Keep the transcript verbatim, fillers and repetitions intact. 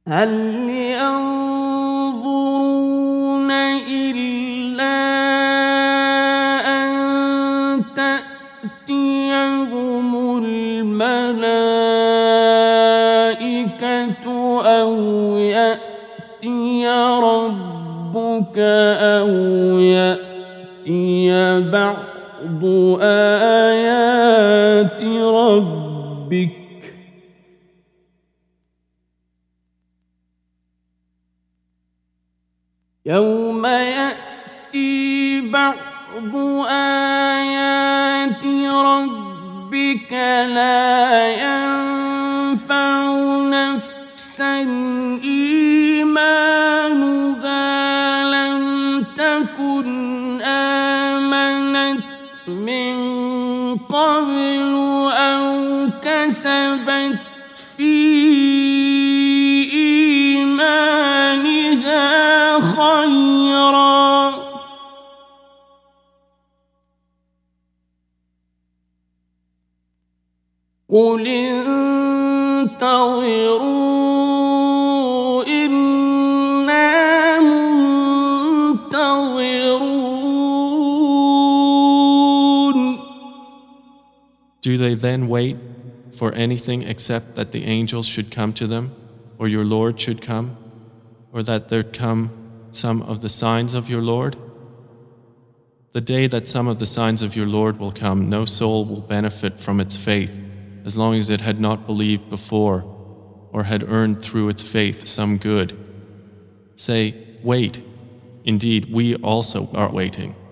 هل ينظرون إلا أن تأتيهم الملائكة أو يأتي ربك أو يأتي بعض آيات ربك يوم يأتي بعض آيات ربك لا ينفع نفسا إيمانها لم تكن آمنت من قبل أو كسبت في إيمانها خيرا قل انتظروا إنا منتظرون. Do they then wait for anything except that the angels should come to them, or your Lord should come, or that there come some of the signs of your Lord? The day that some of the signs of your Lord will come, no soul will benefit from its faith as long as it had not believed before or had earned through its faith some good. Say, wait, indeed we also are waiting.